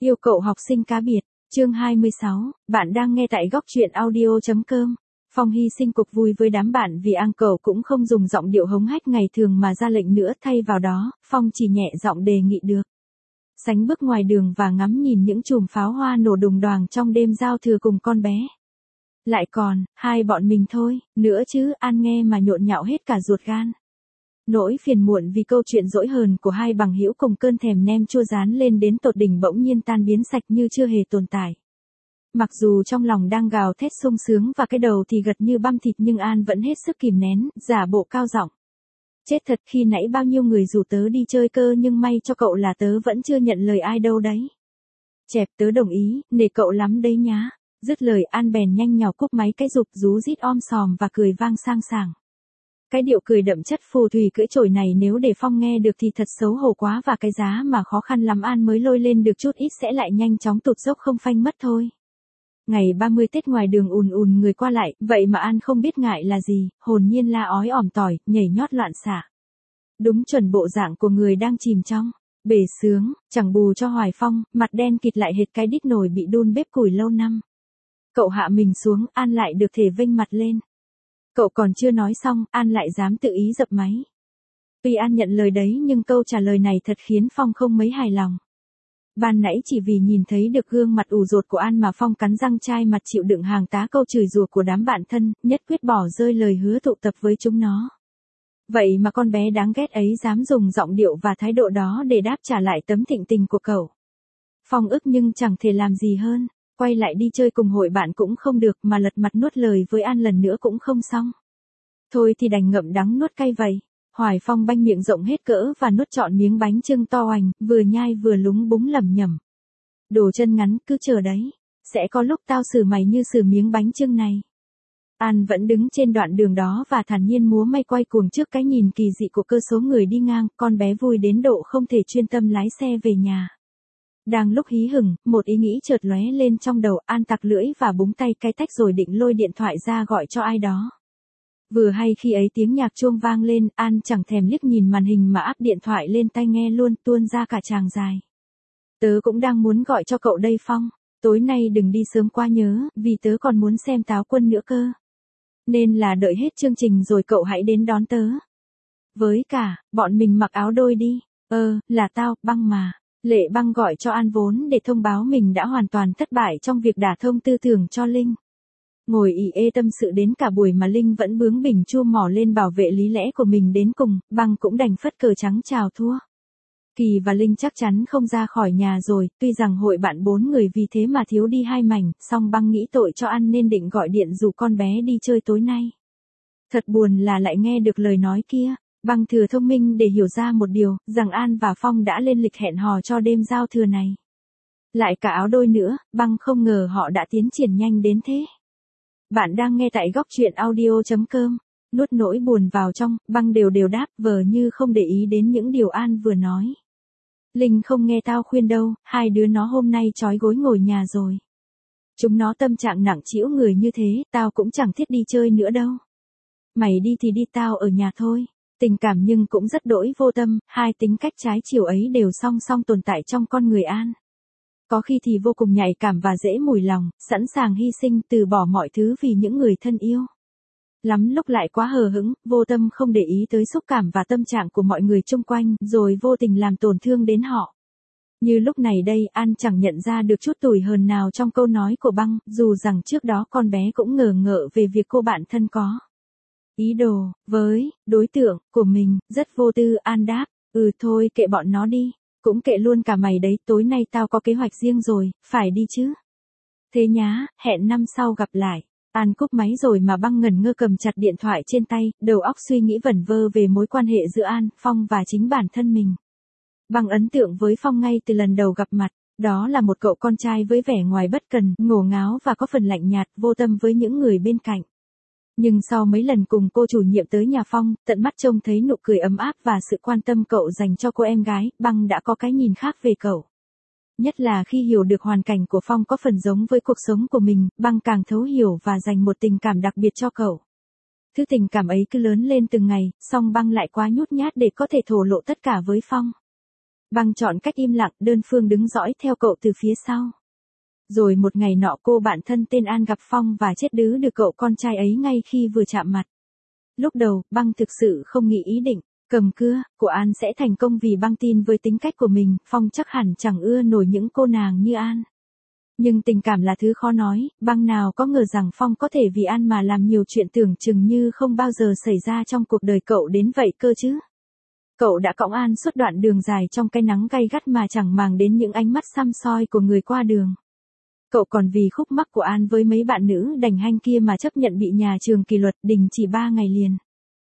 Yêu cậu học sinh cá biệt, chương 26, bạn đang nghe tại góc truyện audio.com. Phong hy sinh cuộc vui với đám bạn vì uncle cũng không dùng giọng điệu hống hách ngày thường mà ra lệnh nữa, thay vào đó, Phong chỉ nhẹ giọng đề nghị được. Sánh bước ngoài đường và ngắm nhìn những chùm pháo hoa nổ đùng đoàng trong đêm giao thừa cùng con bé. Lại còn, hai bọn mình thôi, nữa chứ, An nghe mà nhộn nhạo hết cả ruột gan. Nỗi phiền muộn vì câu chuyện dỗi hờn của hai bằng hữu cùng cơn thèm nem chua rán lên đến tột đỉnh bỗng nhiên tan biến sạch như chưa hề tồn tại. Mặc dù trong lòng đang gào thét sung sướng và cái đầu thì gật như băm thịt, nhưng An vẫn hết sức kìm nén, giả bộ cao giọng. Chết thật, khi nãy bao nhiêu người rủ tớ đi chơi cơ, nhưng may cho cậu là tớ vẫn chưa nhận lời ai đâu đấy. Chẹp, tớ đồng ý, nể cậu lắm đấy nhá. Dứt lời An bèn nhanh nhào cúp máy cái rụp rú rít om sòm và cười vang sang sảng. Cái điệu cười đậm chất phù thủy cưỡi chổi này nếu để Phong nghe được thì thật xấu hổ quá, và cái giá mà khó khăn lắm An mới lôi lên được chút ít sẽ lại nhanh chóng tụt dốc không phanh mất thôi. Ngày 30 Tết ngoài đường ùn ùn người qua lại, vậy mà An không biết ngại là gì, hồn nhiên la ói ỏm tỏi, nhảy nhót loạn xạ. Đúng chuẩn bộ dạng của người đang chìm trong bể sướng, chẳng bù cho Hoài Phong, mặt đen kịt lại hệt cái đít nồi bị đun bếp củi lâu năm. Cậu hạ mình xuống, An lại được thể vênh mặt lên. Cậu còn chưa nói xong, An lại dám tự ý dập máy. Tuy An nhận lời đấy nhưng câu trả lời này thật khiến Phong không mấy hài lòng. Ban nãy chỉ vì nhìn thấy được gương mặt ủ rột của An mà Phong cắn răng chai mặt chịu đựng hàng tá câu chửi rủa của đám bạn thân, nhất quyết bỏ rơi lời hứa tụ tập với chúng nó. Vậy mà con bé đáng ghét ấy dám dùng giọng điệu và thái độ đó để đáp trả lại tấm thịnh tình của cậu. Phong ức nhưng chẳng thể làm gì hơn. Quay lại đi chơi cùng hội bạn cũng không được, mà lật mặt nuốt lời với An lần nữa cũng không xong. Thôi thì đành ngậm đắng nuốt cay vậy. Hoài Phong banh miệng rộng hết cỡ và nuốt trọn miếng bánh chưng to oành, vừa nhai vừa lúng búng lẩm nhẩm. Đồ chân ngắn, cứ chờ đấy. Sẽ có lúc tao xử mày như xử miếng bánh chưng này. An vẫn đứng trên đoạn đường đó và thản nhiên múa may quay cuồng trước cái nhìn kỳ dị của cơ số người đi ngang, con bé vui đến độ không thể chuyên tâm lái xe về nhà. Đang lúc hí hửng, một ý nghĩ chợt lóe lên trong đầu, An tặc lưỡi và búng tay cái tách rồi định lôi điện thoại ra gọi cho ai đó. Vừa hay khi ấy tiếng nhạc chuông vang lên, An chẳng thèm liếc nhìn màn hình mà áp điện thoại lên tai nghe luôn, tuôn ra cả tràng dài. Tớ cũng đang muốn gọi cho cậu đây Phong, tối nay đừng đi sớm quá nhớ, vì tớ còn muốn xem Táo Quân nữa cơ. Nên là đợi hết chương trình rồi cậu hãy đến đón tớ. Với cả, bọn mình mặc áo đôi đi. Là tao, Băng mà. Lệ Băng gọi cho An vốn để thông báo mình đã hoàn toàn thất bại trong việc đả thông tư tưởng cho Linh. Ngồi ì ê tâm sự đến cả buổi mà Linh vẫn bướng bỉnh chua mỏ lên bảo vệ lý lẽ của mình đến cùng, Băng cũng đành phất cờ trắng chào thua. Kỳ và Linh chắc chắn không ra khỏi nhà rồi, tuy rằng hội bạn 4 người vì thế mà thiếu đi 2 mảnh, song Băng nghĩ tội cho An nên định gọi điện rủ con bé đi chơi tối nay. Thật buồn là lại nghe được lời nói kia. Băng thừa thông minh để hiểu ra một điều, rằng An và Phong đã lên lịch hẹn hò cho đêm giao thừa này. Lại cả áo đôi nữa, Băng không ngờ họ đã tiến triển nhanh đến thế. Bạn đang nghe tại góc truyện audio.com. Nuốt nỗi buồn vào trong, Băng đều đều đáp vờ như không để ý đến những điều An vừa nói. Linh không nghe tao khuyên đâu, hai đứa nó hôm nay trói gối ngồi nhà rồi. Chúng nó tâm trạng nặng trĩu người như thế, tao cũng chẳng thiết đi chơi nữa đâu. Mày đi thì đi, tao ở nhà thôi. Tình cảm nhưng cũng rất đỗi vô tâm, hai tính cách trái chiều ấy đều song song tồn tại trong con người An. Có khi thì vô cùng nhạy cảm và dễ mùi lòng, sẵn sàng hy sinh từ bỏ mọi thứ vì những người thân yêu. Lắm lúc lại quá hờ hững, vô tâm không để ý tới xúc cảm và tâm trạng của mọi người xung quanh, rồi vô tình làm tổn thương đến họ. Như lúc này đây, An chẳng nhận ra được chút tủi hờn nào trong câu nói của Băng, dù rằng trước đó con bé cũng ngờ ngợ về việc cô bạn thân có ý đồ với đối tượng của mình, rất vô tư. An đáp, thôi kệ bọn nó đi, cũng kệ luôn cả mày đấy, tối nay tao có kế hoạch riêng rồi, phải đi chứ. Thế nhá, hẹn năm sau gặp lại. An cúp máy rồi mà Băng ngẩn ngơ cầm chặt điện thoại trên tay, đầu óc suy nghĩ vẩn vơ về mối quan hệ giữa An, Phong và chính bản thân mình. Băng ấn tượng với Phong ngay từ lần đầu gặp mặt, đó là một cậu con trai với vẻ ngoài bất cần, ngổ ngáo và có phần lạnh nhạt, vô tâm với những người bên cạnh. Nhưng sau mấy lần cùng cô chủ nhiệm tới nhà Phong, tận mắt trông thấy nụ cười ấm áp và sự quan tâm cậu dành cho cô em gái, Băng đã có cái nhìn khác về cậu. Nhất là khi hiểu được hoàn cảnh của Phong có phần giống với cuộc sống của mình, Băng càng thấu hiểu và dành một tình cảm đặc biệt cho cậu. Thứ tình cảm ấy cứ lớn lên từng ngày, song Băng lại quá nhút nhát để có thể thổ lộ tất cả với Phong. Băng chọn cách im lặng, đơn phương đứng dõi theo cậu từ phía sau. Rồi một ngày nọ cô bạn thân tên An gặp Phong và chết đứ được cậu con trai ấy ngay khi vừa chạm mặt. Lúc đầu, Băng thực sự không nghĩ ý định cầm cưa của An sẽ thành công vì Băng tin với tính cách của mình, Phong chắc hẳn chẳng ưa nổi những cô nàng như An. Nhưng tình cảm là thứ khó nói, Băng nào có ngờ rằng Phong có thể vì An mà làm nhiều chuyện tưởng chừng như không bao giờ xảy ra trong cuộc đời cậu đến vậy cơ chứ. Cậu đã cõng An suốt đoạn đường dài trong cái nắng gay gắt mà chẳng màng đến những ánh mắt săm soi của người qua đường. Cậu còn vì khúc mắc của An với mấy bạn nữ đành hanh kia mà chấp nhận bị nhà trường kỷ luật đình chỉ 3 ngày liền.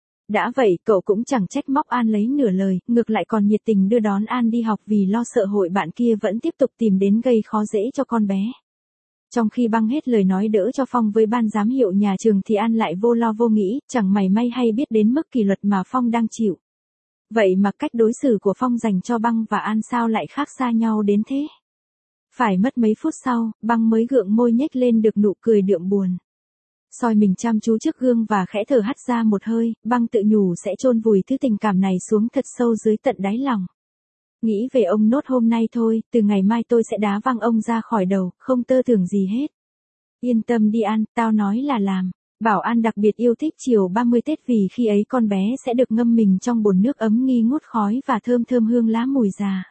Đã vậy cậu cũng chẳng trách móc An lấy nửa lời, ngược lại còn nhiệt tình đưa đón An đi học vì lo sợ hội bạn kia vẫn tiếp tục tìm đến gây khó dễ cho con bé. Trong khi Băng hết lời nói đỡ cho Phong với ban giám hiệu nhà trường thì An lại vô lo vô nghĩ, chẳng mảy may hay biết đến mức kỷ luật mà Phong đang chịu. Vậy mà cách đối xử của Phong dành cho Băng và An sao lại khác xa nhau đến thế? Phải mất mấy phút sau, Băng mới gượng môi nhếch lên được nụ cười đượm buồn. Soi mình chăm chú trước gương và khẽ thở hắt ra một hơi, Băng tự nhủ sẽ chôn vùi thứ tình cảm này xuống thật sâu dưới tận đáy lòng. Nghĩ về ông nốt hôm nay thôi, từ ngày mai tôi sẽ đá văng ông ra khỏi đầu, không tơ tưởng gì hết. Yên tâm đi An, tao nói là làm. Bảo An đặc biệt yêu thích chiều 30 Tết vì khi ấy con bé sẽ được ngâm mình trong bồn nước ấm nghi ngút khói và thơm thơm hương lá mùi già.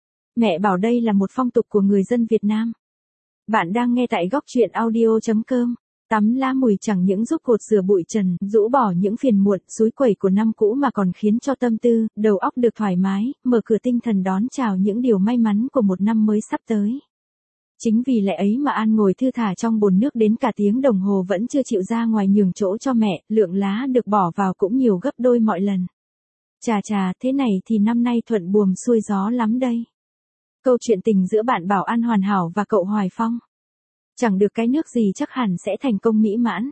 Mẹ bảo đây là một phong tục của người dân Việt Nam. Bạn đang nghe tại góc truyện audio.com. Tắm lá mùi chẳng những giúp gột rửa bụi trần, rũ bỏ những phiền muộn, xúi quẩy của năm cũ mà còn khiến cho tâm tư, đầu óc được thoải mái, mở cửa tinh thần đón chào những điều may mắn của một năm mới sắp tới. Chính vì lẽ ấy mà An ngồi thư thả trong bồn nước đến cả tiếng đồng hồ vẫn chưa chịu ra ngoài nhường chỗ cho mẹ, lượng lá được bỏ vào cũng nhiều gấp đôi mọi lần. Chà, thế này thì năm nay thuận buồm xuôi gió lắm đây. Câu chuyện tình giữa bạn Bảo An hoàn hảo và cậu Hoài Phong. Chẳng được cái nước gì chắc hẳn sẽ thành công mỹ mãn.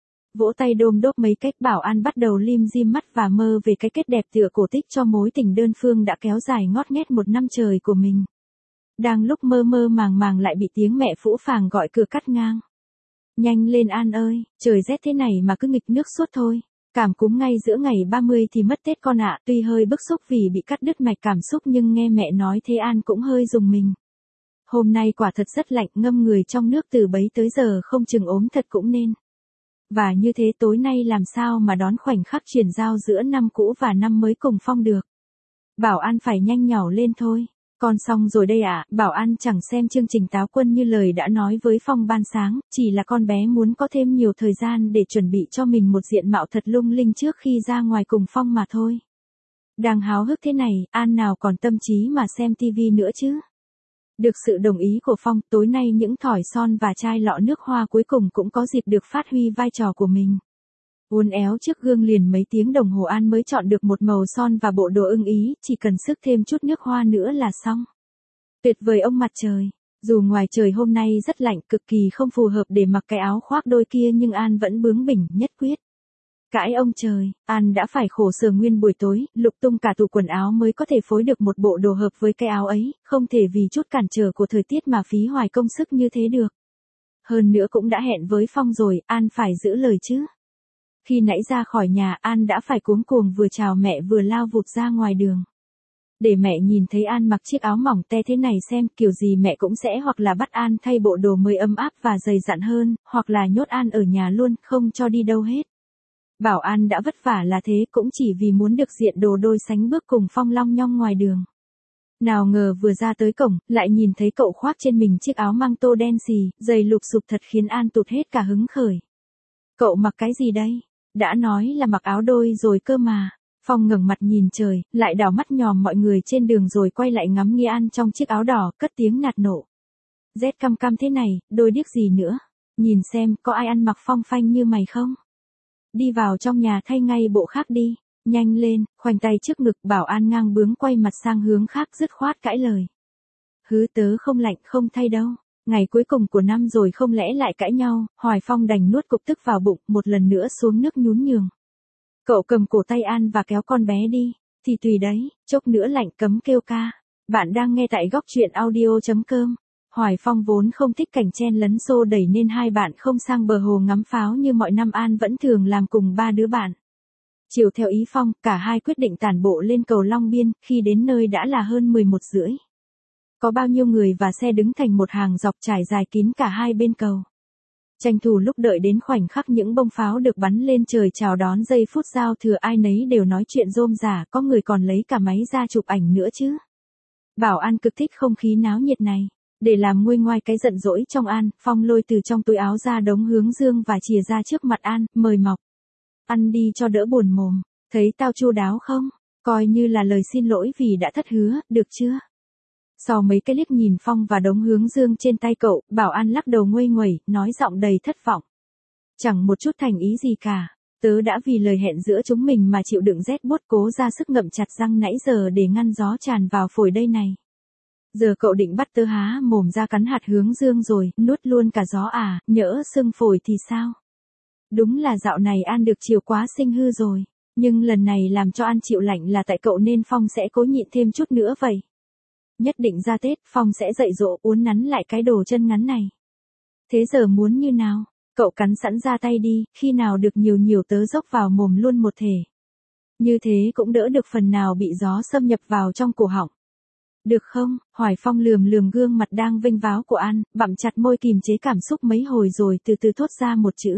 Vỗ tay đôm đốp mấy cách Bảo An bắt đầu lim dim mắt và mơ về cái kết đẹp tựa cổ tích cho mối tình đơn phương đã kéo dài ngót nghét một năm trời của mình. Đang lúc mơ mơ màng lại bị tiếng mẹ phũ phàng gọi cửa cắt ngang. Nhanh lên An ơi, trời rét thế này mà cứ nghịch nước suốt thôi. Cảm cúm ngay giữa ngày 30 thì mất Tết con ạ, tuy hơi bức xúc vì bị cắt đứt mạch cảm xúc nhưng nghe mẹ nói thế An cũng hơi rùng mình. Hôm nay quả thật rất lạnh, ngâm người trong nước từ bấy tới giờ không chừng ốm thật cũng nên. Và như thế tối nay làm sao mà đón khoảnh khắc chuyển giao giữa năm cũ và năm mới cùng Phong được. Bảo An phải nhanh nhảu lên thôi. Con xong rồi đây ạ, Bảo An chẳng xem chương trình Táo Quân như lời đã nói với Phong ban sáng, chỉ là con bé muốn có thêm nhiều thời gian để chuẩn bị cho mình một diện mạo thật lung linh trước khi ra ngoài cùng Phong mà thôi. Đang háo hức thế này, An nào còn tâm trí mà xem tivi nữa chứ. Được sự đồng ý của Phong, tối nay những thỏi son và chai lọ nước hoa cuối cùng cũng có dịp được phát huy vai trò của mình. Uốn éo trước gương liền mấy tiếng đồng hồ An mới chọn được một màu son và bộ đồ ưng ý, chỉ cần sức thêm chút nước hoa nữa là xong. Tuyệt vời ông mặt trời. Dù ngoài trời hôm nay rất lạnh, cực kỳ không phù hợp để mặc cái áo khoác đôi kia nhưng An vẫn bướng bỉnh, nhất quyết. Cãi ông trời, An đã phải khổ sở nguyên buổi tối, lục tung cả tủ quần áo mới có thể phối được một bộ đồ hợp với cái áo ấy, không thể vì chút cản trở của thời tiết mà phí hoài công sức như thế được. Hơn nữa cũng đã hẹn với Phong rồi, An phải giữ lời chứ. Khi nãy ra khỏi nhà, An đã phải cuống cuồng vừa chào mẹ vừa lao vụt ra ngoài đường. Để mẹ nhìn thấy An mặc chiếc áo mỏng te thế này xem, kiểu gì mẹ cũng sẽ hoặc là bắt An thay bộ đồ mới ấm áp và dày dặn hơn, hoặc là nhốt An ở nhà luôn, không cho đi đâu hết. Bảo An đã vất vả là thế cũng chỉ vì muốn được diện đồ đôi sánh bước cùng Phong long nhong ngoài đường. Nào ngờ vừa ra tới cổng, lại nhìn thấy cậu khoác trên mình chiếc áo măng tô đen xì, giày lụp xụp thật khiến An tụt hết cả hứng khởi. Cậu mặc cái gì đây? Đã nói là mặc áo đôi rồi cơ mà. Phong ngẩng mặt nhìn trời, lại đảo mắt nhòm mọi người trên đường rồi quay lại ngắm nghía An trong chiếc áo đỏ, cất tiếng nạt nộ. Rét căm căm thế này, đôi điếc gì nữa? Nhìn xem, có ai ăn mặc phong phanh như mày không? Đi vào trong nhà thay ngay bộ khác đi. Nhanh lên, khoanh tay trước ngực. Bảo An ngang bướng quay mặt sang hướng khác dứt khoát cãi lời. Hứ tớ không lạnh không thay đâu. Ngày cuối cùng của năm rồi không lẽ lại cãi nhau. Hoài Phong đành nuốt cục tức vào bụng, một lần nữa xuống nước nhún nhường. Cậu cầm cổ tay An và kéo con bé đi. Thì tùy đấy, chốc nữa lạnh cấm kêu ca. Bạn đang nghe tại góc truyện audio.com. Hoài Phong vốn không thích cảnh chen lấn xô đẩy nên hai bạn không sang bờ hồ ngắm pháo như mọi năm An vẫn thường làm cùng ba đứa bạn. Chiều theo ý Phong, cả hai quyết định tản bộ lên cầu Long Biên, khi đến nơi đã là hơn 11 rưỡi. Có bao nhiêu người và xe đứng thành một hàng dọc trải dài kín cả hai bên cầu. Tranh thủ lúc đợi đến khoảnh khắc những bông pháo được bắn lên trời chào đón giây phút giao thừa, ai nấy đều nói chuyện rôm rả, có người còn lấy cả máy ra chụp ảnh nữa chứ. Bảo An cực thích không khí náo nhiệt này. Để làm nguôi ngoai cái giận dỗi trong An, Phong lôi từ trong túi áo ra đống hướng dương và chìa ra trước mặt An, mời mọc. Ăn đi cho đỡ buồn mồm, thấy tao chu đáo không? Coi như là lời xin lỗi vì đã thất hứa, được chưa? Sau mấy cái liếc nhìn Phong và đống hướng dương trên tay cậu, Bảo An lắc đầu nguây nguẩy, nói giọng đầy thất vọng. Chẳng một chút thành ý gì cả. Tớ đã vì lời hẹn giữa chúng mình mà chịu đựng rét buốt cố ra sức ngậm chặt răng nãy giờ để ngăn gió tràn vào phổi đây này. Giờ cậu định bắt tớ há mồm ra cắn hạt hướng dương rồi, nuốt luôn cả gió à, nhỡ sưng phổi thì sao? Đúng là dạo này An được chiều quá sinh hư rồi. Nhưng lần này làm cho An chịu lạnh là tại cậu nên Phong sẽ cố nhịn thêm chút nữa vậy. Nhất định ra Tết, Phong sẽ dạy dỗ uốn nắn lại cái đồ chân ngắn này. Thế giờ muốn như nào? Cậu cắn sẵn ra tay đi, khi nào được nhiều tớ dốc vào mồm luôn một thể. Như thế cũng đỡ được phần nào bị gió xâm nhập vào trong cổ họng. Được không? Hoài Phong lườm gương mặt đang vênh váo của An, bặm chặt môi kìm chế cảm xúc mấy hồi rồi từ từ thốt ra một chữ.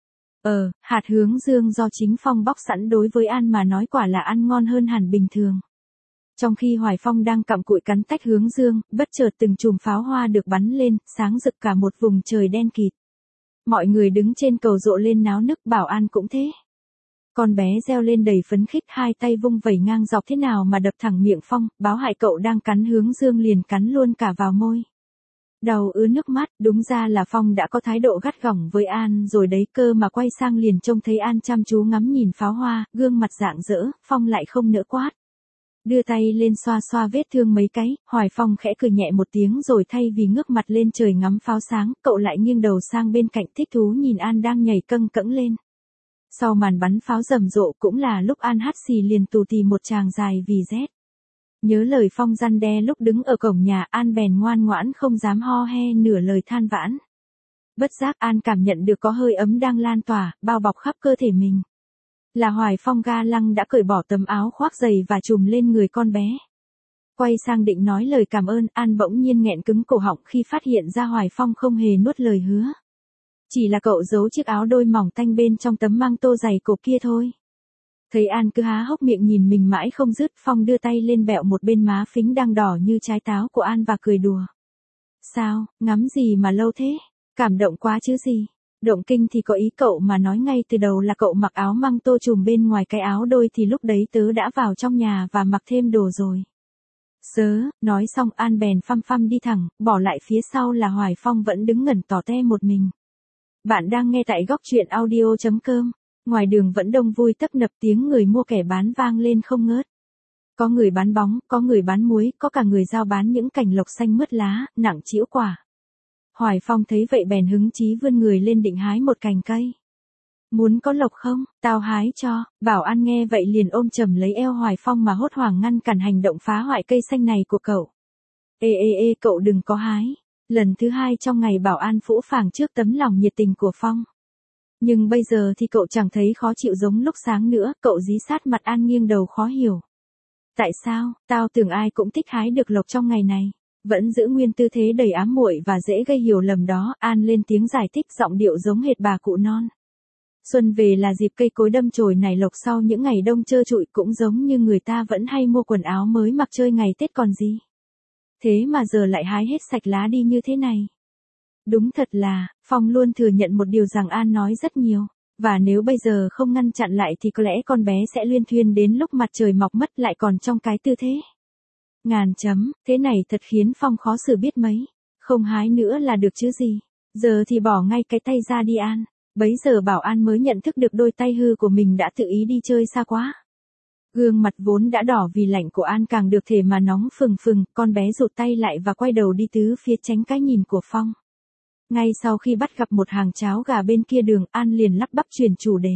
Hạt hướng dương do chính Phong bóc sẵn đối với An mà nói quả là ăn ngon hơn hẳn bình thường. Trong khi Hoài Phong đang cặm cụi cắn tách hướng dương, bất chợt từng chùm pháo hoa được bắn lên, sáng rực cả một vùng trời đen kịt. Mọi người đứng trên cầu rộ lên náo nức, Bảo An cũng thế. Con bé reo lên đầy phấn khích, hai tay vung vẩy ngang dọc thế nào mà đập thẳng miệng Phong, báo hại cậu đang cắn hướng dương liền cắn luôn cả vào môi. Đầu ứa nước mắt, đúng ra là Phong đã có thái độ gắt gỏng với An rồi đấy cơ mà quay sang liền trông thấy An chăm chú ngắm nhìn pháo hoa, gương mặt rạng rỡ, Phong lại không nỡ quát. Đưa tay lên xoa xoa vết thương mấy cái, Hoài Phong khẽ cười nhẹ một tiếng rồi thay vì ngước mặt lên trời ngắm pháo sáng, cậu lại nghiêng đầu sang bên cạnh thích thú nhìn An đang nhảy câng cẫng lên. Sau màn bắn pháo rầm rộ cũng là lúc An hắt xì liền tù tì một tràng dài vì rét. Nhớ lời Phong răn đe lúc đứng ở cổng nhà, An bèn ngoan ngoãn không dám ho he nửa lời than vãn. Bất giác An cảm nhận được có hơi ấm đang lan tỏa, bao bọc khắp cơ thể mình. Là Hoài Phong ga lăng đã cởi bỏ tấm áo khoác dày và trùm lên người con bé. Quay sang định nói lời cảm ơn, An bỗng nhiên nghẹn cứng cổ họng khi phát hiện ra Hoài Phong không hề nuốt lời hứa. Chỉ là cậu giấu chiếc áo đôi mỏng tanh bên trong tấm măng tô dày cộp kia thôi. Thấy An cứ há hốc miệng nhìn mình mãi không dứt, Phong đưa tay lên bẹo một bên má phính đang đỏ như trái táo của An và cười đùa. Sao, ngắm gì mà lâu thế? Cảm động quá chứ gì? Động kinh thì có ý cậu mà nói ngay từ đầu là cậu mặc áo măng tô trùm bên ngoài cái áo đôi thì lúc đấy tớ đã vào trong nhà và mặc thêm đồ rồi. Nói xong An bèn phăm đi thẳng, bỏ lại phía sau là Hoài Phong vẫn đứng ngẩn tỏ te một mình. Bạn đang nghe tại góc truyện audio.com. Ngoài đường vẫn đông vui tấp nập, tiếng người mua kẻ bán vang lên không ngớt. Có người bán bóng, có người bán muối, có cả người giao bán những cành lộc xanh mướt lá, nặng trĩu quả. Hoài Phong thấy vậy bèn hứng chí vươn người lên định hái một cành cây. Muốn có lộc không, tao hái cho. Bảo An nghe vậy liền ôm chầm lấy eo Hoài Phong mà hốt hoảng ngăn cản hành động phá hoại cây xanh này của cậu. Ê, cậu đừng có hái. Lần thứ hai trong ngày Bảo An phũ phàng trước tấm lòng nhiệt tình của Phong. Nhưng bây giờ thì cậu chẳng thấy khó chịu giống lúc sáng nữa, cậu dí sát mặt An nghiêng đầu khó hiểu. Tại sao, tao tưởng ai cũng thích hái được lộc trong ngày này. Vẫn giữ nguyên tư thế đầy ám muội và dễ gây hiểu lầm đó, An lên tiếng giải thích giọng điệu giống hệt bà cụ non. Xuân về là dịp cây cối đâm chồi nảy lộc sau những ngày đông trơ trụi, cũng giống như người ta vẫn hay mua quần áo mới mặc chơi ngày Tết còn gì. Thế mà giờ lại hái hết sạch lá đi như thế này. Đúng thật là, Phong luôn thừa nhận một điều rằng An nói rất nhiều, và nếu bây giờ không ngăn chặn lại thì có lẽ con bé sẽ luyên thuyên đến lúc mặt trời mọc mất lại còn trong cái tư thế. Thế này thật khiến Phong khó xử biết mấy. Không hái nữa là được chứ gì. Giờ thì bỏ ngay cái tay ra đi An. Bấy giờ Bảo An mới nhận thức được đôi tay hư của mình đã tự ý đi chơi xa quá. Gương mặt vốn đã đỏ vì lạnh của An càng được thể mà nóng phừng, con bé rụt tay lại và quay đầu đi tứ phía tránh cái nhìn của Phong. Ngay sau khi bắt gặp một hàng cháo gà bên kia đường, An liền lắp bắp chuyển chủ đề.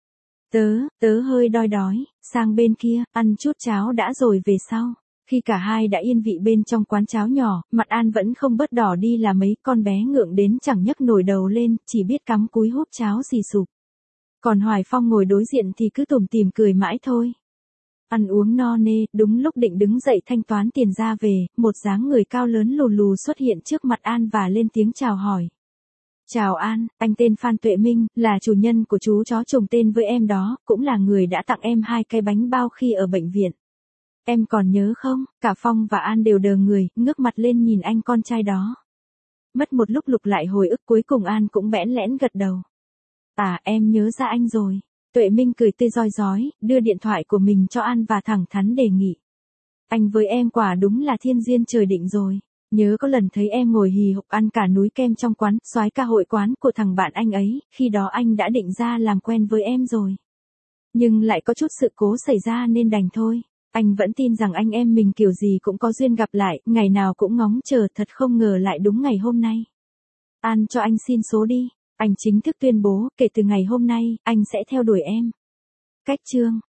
Tớ hơi đói, sang bên kia, ăn chút cháo đã rồi về sau. Khi cả hai đã yên vị bên trong quán cháo nhỏ, mặt An vẫn không bớt đỏ đi là mấy, con bé ngượng đến chẳng nhấc nổi đầu lên, chỉ biết cắm cúi húp cháo xì sụp. Còn Hoài Phong ngồi đối diện thì cứ tủm tỉm cười mãi thôi. Ăn uống no nê, đúng lúc định đứng dậy thanh toán tiền ra về, một dáng người cao lớn lù lù xuất hiện trước mặt An và lên tiếng chào hỏi. Chào An, anh tên Phan Tuệ Minh, là chủ nhân của chú chó trùng tên với em đó, cũng là người đã tặng em 2 cái bánh bao khi ở bệnh viện. Em còn nhớ không? Cả Phong và An đều đờ người, ngước mặt lên nhìn anh con trai đó. Mất một lúc lục lại hồi ức, cuối cùng An cũng bẽn lẽn gật đầu. À, em nhớ ra anh rồi. Tuệ Minh cười tươi rói rói, đưa điện thoại của mình cho An và thẳng thắn đề nghị. Anh với em quả đúng là thiên duyên trời định rồi. Nhớ có lần thấy em ngồi hì hục ăn cả núi kem trong quán soái ca hội quán của thằng bạn anh ấy, khi đó anh đã định ra làm quen với em rồi. Nhưng lại có chút sự cố xảy ra nên đành thôi. Anh vẫn tin rằng anh em mình kiểu gì cũng có duyên gặp lại, ngày nào cũng ngóng chờ, thật không ngờ lại đúng ngày hôm nay. An cho anh xin số đi. Anh chính thức tuyên bố, kể từ ngày hôm nay, anh sẽ theo đuổi em. Cách chương